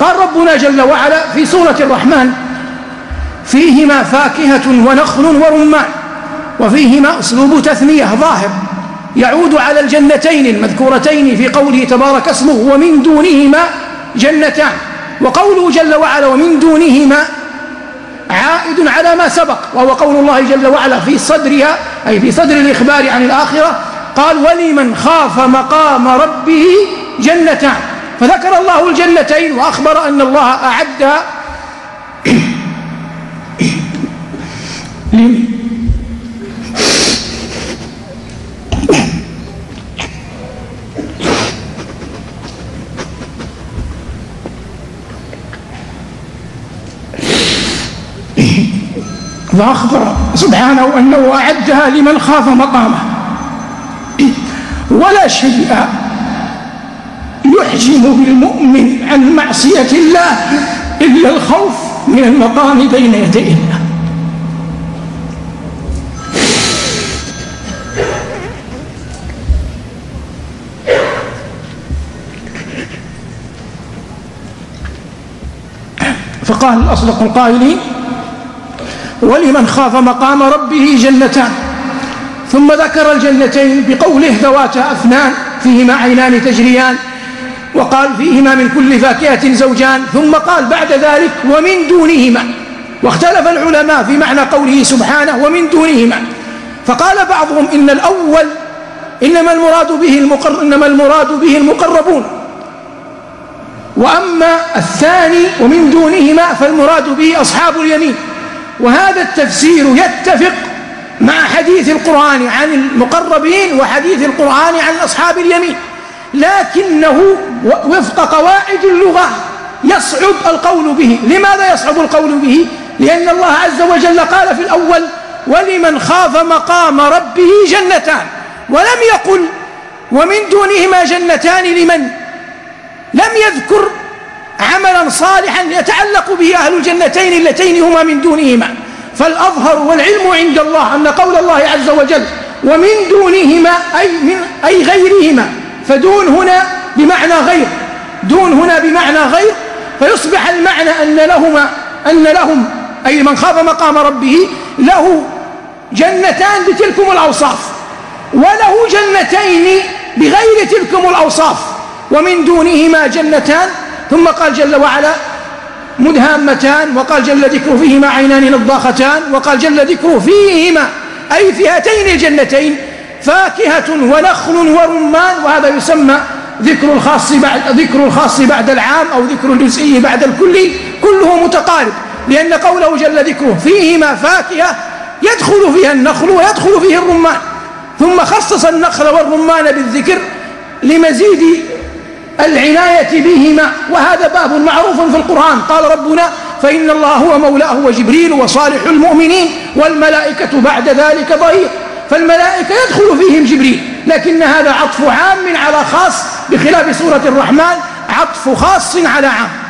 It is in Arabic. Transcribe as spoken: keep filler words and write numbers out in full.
قال ربنا جل وعلا في سورة الرحمن: فيهما فاكهة ونخل ورمان. وفيهما أسلوب تثنية ظاهر يعود على الجنتين المذكورتين في قوله تبارك اسمه: ومن دونهما جنتان. وقوله جل وعلا: ومن دونهما عائد على ما سبق، وهو قول الله جل وعلا في صدرها، أي في صدر الإخبار عن الآخرة، قال: ولمن خاف مقام ربه جنتان. فذكر الله الجنتين وأخبر أن الله أعدها فأخبر سبحانه أنه أعدها لمن خاف مقامه. ولا شيء يحجم بالمؤمن عن معصية الله إلا الخوف من المقام بين يدي الله. فقال أصدق القائلين: ولمن خاف مقام ربه جنتان. ثم ذكر الجنتين بقوله: ذواتا أفنان فيهما عينان تجريان. وقال: فيهما من كل فاكهة زوجان. ثم قال بعد ذلك: ومن دونهما. واختلف العلماء في معنى قوله سبحانه ومن دونهما، فقال بعضهم إن الأول إنما المراد به المقر إنما المراد به المقربون، وأما الثاني ومن دونهما فالمراد به أصحاب اليمين. وهذا التفسير يتفق مع حديث القرآن عن المقربين وحديث القرآن عن أصحاب اليمين، لكنه وفق قواعد اللغة يصعب القول به. لماذا يصعب القول به؟ لأن الله عز وجل قال في الأول: ولمن خاف مقام ربه جنتان، ولم يقل ومن دونهما جنتان لمن، لم يذكر عملا صالحا يتعلق به أهل الجنتين اللتين هما من دونهما. فالأظهر والعلم عند الله أن قول الله عز وجل ومن دونهما أي, من أي غيرهما، فدون هنا بمعنى غير، دون هنا بمعنى غير، فيصبح المعنى أن لهما أن لهم أي من خاف مقام ربه له جنتان بتلكم الأوصاف، وله جنتين بغير تلكم الأوصاف. ومن دونهما جنتان. ثم قال جل وعلا: مدهامتان. وقال جل ذكره: فيهما عينان نضاختان. وقال جل ذكره: فيهما أي في هاتين الجنتين فاكهة ونخل ورمان. وهذا يسمى ذكر الخاص بعد ذكر الخاص بعد العام، أو ذكر الجزئي بعد الكلي، كله متقارب، لأن قوله جل ذكره فيهما فاكهة يدخل فيها النخل ويدخل فيه الرمان، ثم خصص النخل والرمان بالذكر لمزيد العناية بهما. وهذا باب معروف في القرآن. قال ربنا: فإن الله هو مولاه وجبريل وصالح المؤمنين والملائكة بعد ذلك ظهير. فالملائكة يدخل فيهم جبريل، لكن هذا عطف عام على خاص، بخلاف سورة الرحمن عطف خاص على عام.